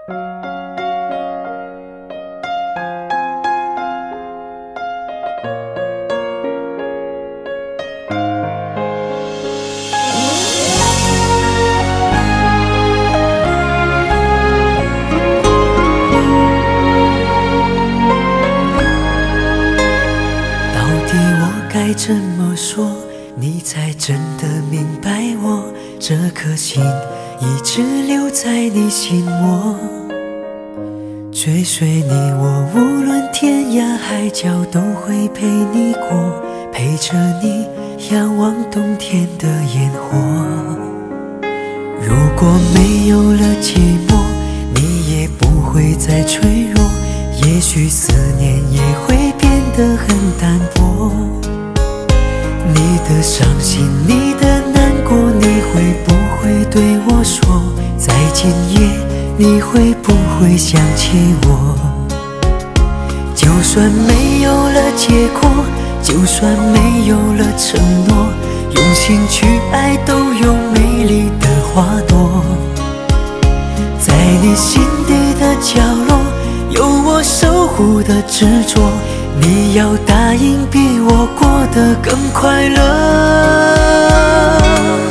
该怎么说，你才真的明白我？这颗心一直留在你心窝，追随你我，无论天涯海角都会陪你过，陪着你仰望冬天的烟火。如果没有了寂寞，你也不会再脆弱，也许思念也会变得很淡薄。你的伤心，你的难过，你会不会对我说？在今夜，你会不会想起我？就算没有了结果，就算没有了承诺，用心去爱都有美丽的花朵。在你心底的角落，有我守护的执着，你要答应比我过得更快乐。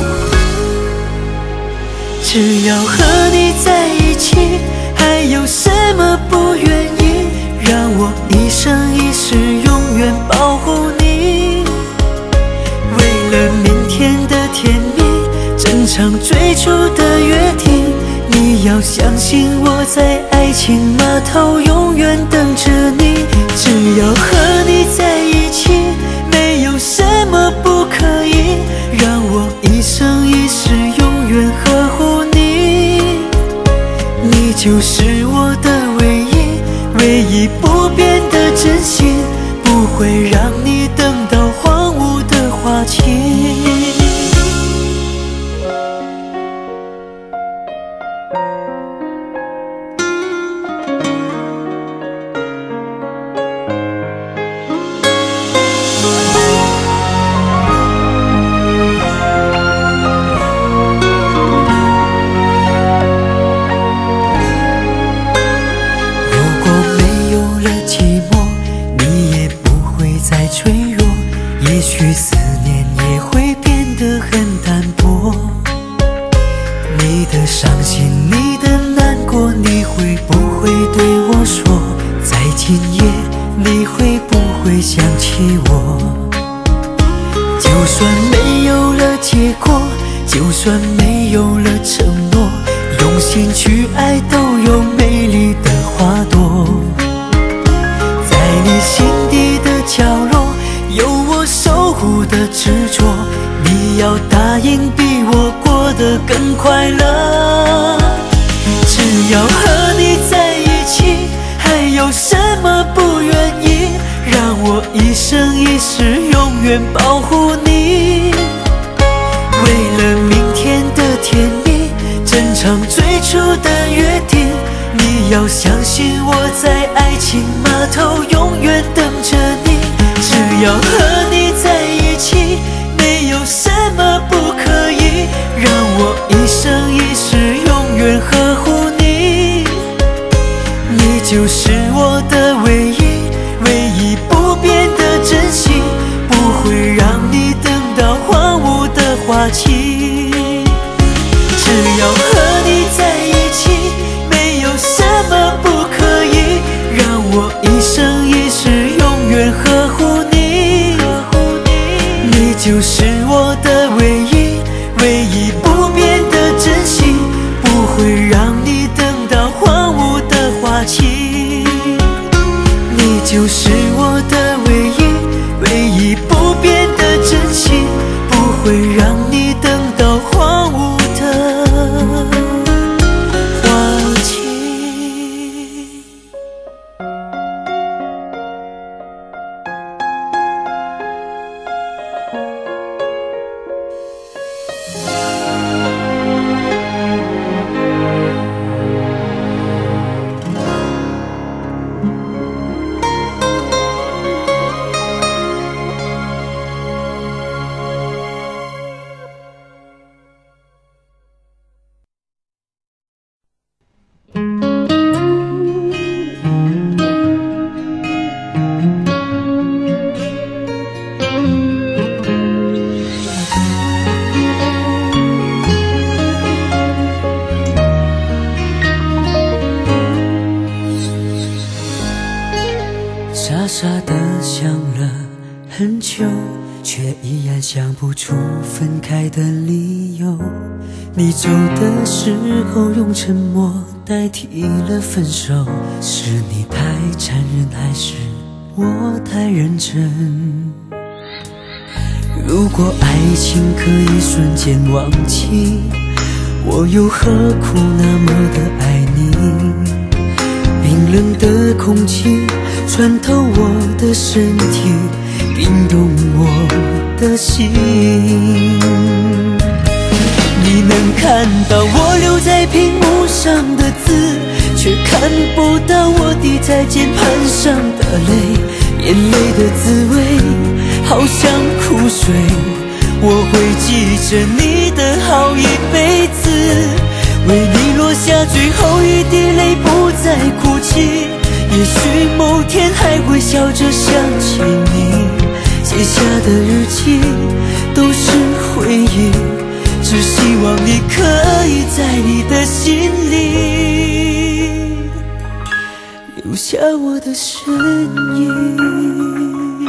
只要和你在一起，还有什么不愿意？让我一生一世永远保护你。为了明天的甜蜜，整场最初的约定，你要相信我在爱情码头永远等着你。只要和你在一起，没有什么不可以，让我一生一世永远呵护你。你就是我的唯一，唯一不变的真心，不会让你等到荒芜的花期。也许思念也会变得很淡薄。你的伤心，你的难过，你会不会对我说？在今夜，你会不会想起我？就算没有了结果，就算没有了承诺，用心去爱都有美丽的花朵。在你心底的角落，有我守护的执着，你要答应比我过得更快乐。只要和你在一起，还有什么不愿意？让我一生一世永远保护你。为了明天的甜蜜，整场最初的约定，你要相信我在爱情码头永远等着你。只要和你在一起，没有什么不可以，让我一生一世永远呵护你。你就是我的唯一，唯一不变的真心，不会让你等到荒芜的花期。只要和你在一起，没有什么不可以，让我一生一世永远呵护你。你就是我的唯一，唯一不变的真心，不会让你等到荒芜的花期。你就是我的唯一，唯一不变的真心，不会让你等到荒芜的花期。 然想不出分开的理由。你走的时候用沉默代替了分手，是你太残忍还是我太认真？如果爱情可以瞬间忘记，我又何苦那么的爱你？冰冷的空气穿透我的身体，冰冻我的心。你能看到我留在屏幕上的字，却看不到我滴在键盘上的泪。眼泪的滋味好像苦水，我会记着你的好一辈子，为你落下最后一滴泪，不再哭泣。也许某天还会笑着想起你，写下的日记都是回忆，只希望你可以在你的心里留下我的身影。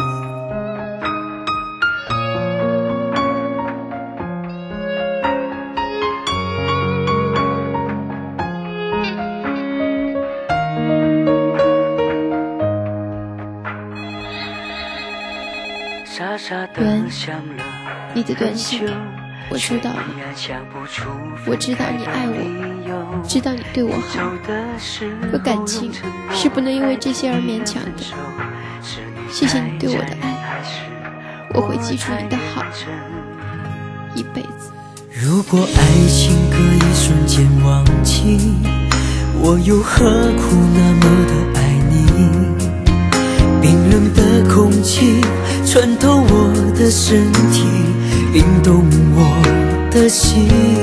袁，你的短信我收到了，我知道你爱我，知道你对我好，可感情是不能因为这些而勉强的。谢谢你对我的爱，我会记住你的好一辈子。 如果爱情可以瞬间忘记，我又何苦那么的爱你？冰冷的空气穿透我的身体，冰冻我的心。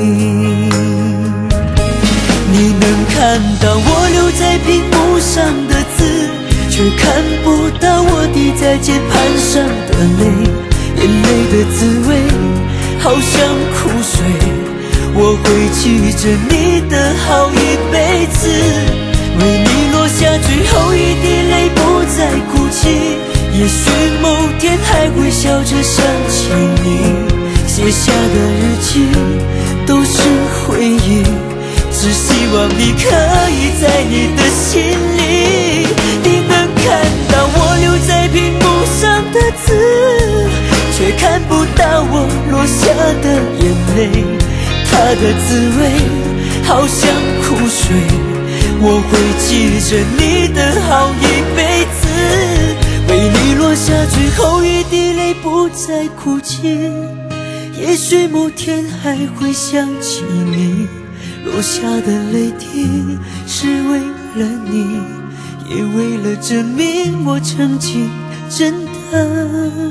你能看到我留在屏幕上的字，却看不到我滴在键盘上的泪。眼泪的滋味好像苦水，我会记着你的好一辈子，为你落下最后一滴泪，不再哭泣。也许某天还会笑着想起你，写下的日记都是回忆，只希望你可以在你的心里。你能看到我留在屏幕上的字，却看不到我落下的眼泪。它的滋味好像苦水，我会记着你的好一辈子，为你落下最后一滴泪，不再哭泣。也许某天还会想起你，落下的泪滴是为了你，也为了证明我曾经真的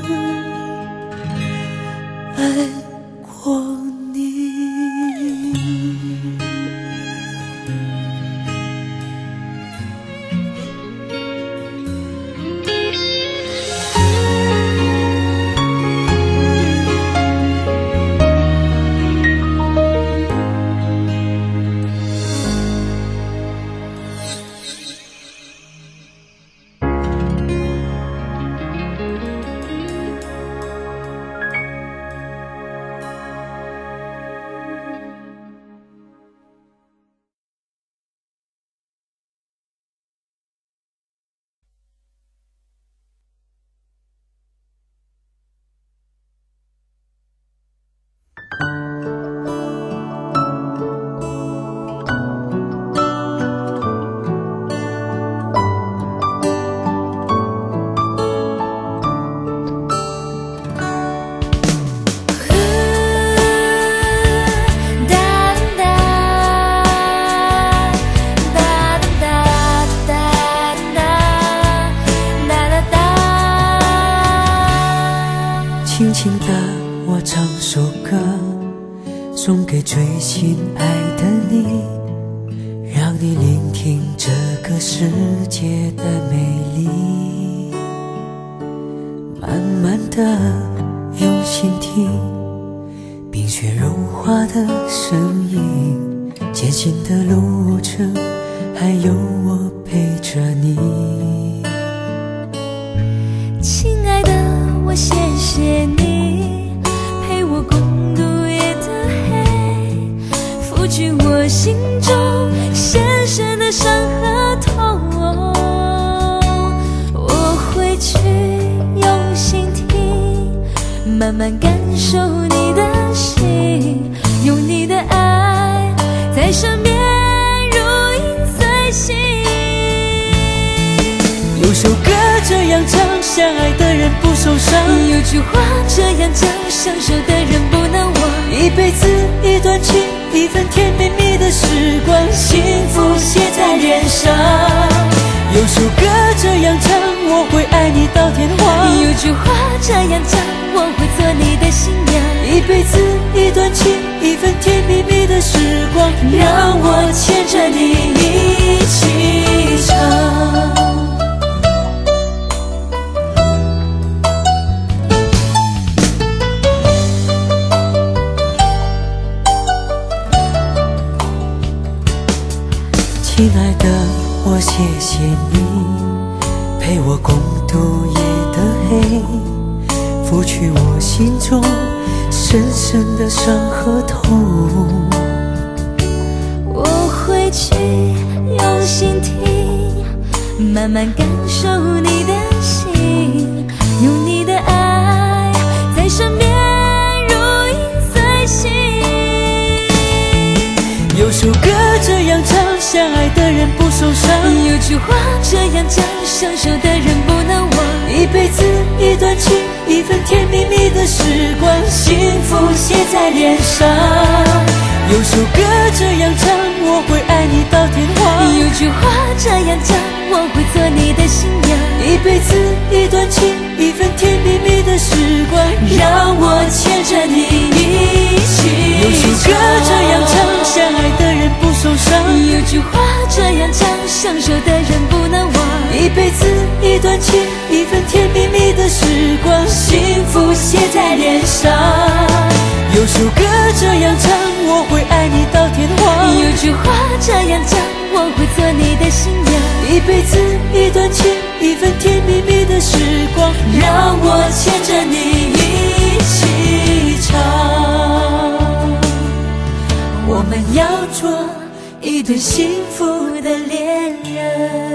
爱过你。轻轻地我唱首歌，送给最心爱的你，让你聆听这个世界的美丽。慢慢地用心听，冰雪融化的声音，艰辛的路程，还有我陪着你。 亲爱的，我谢谢你我心中深深的伤和痛。我会去用心听，慢慢感受你的心，用你的爱在身边如影随形。 有首歌这样唱，相爱的人不受伤。 有句话这样讲，相守的人不能忘。 一辈子一段情，一份甜蜜蜜的时光，幸福写在脸上。有首歌这样唱，我会爱你到天荒。 有句话这样讲，我会做你的新娘。 一辈子一段情，一份甜蜜蜜的时光，让我牵着你一起唱。亲爱的，我谢谢你陪我共度夜的黑，拂去我心中深深的伤和痛。 我会去用心听，慢慢感受你的心，用你的爱在身边如影随形。 有首歌这样唱，相爱的人不受伤。 有句话这样讲，相守的人不能忘。 一辈子一段情，一份甜蜜蜜的时光，幸福写在脸上。有首歌这样唱，我会爱你到天荒。 有句话这样讲，我会做你的新娘。 一辈子一段情，一份甜蜜蜜的时光，让我牵着你一起。有首歌这样唱，相爱的人不受伤。 有句话这样讲，相守的人不能忘。 一辈子一段情，一份甜蜜蜜的时光，幸福写在脸上。有首歌这样唱，我会爱你到天荒。 有句话这样讲，我会做你的新娘。 一辈子一段情，一份甜蜜蜜的时光，让我牵着你一起唱。我们要做一对幸福的恋人。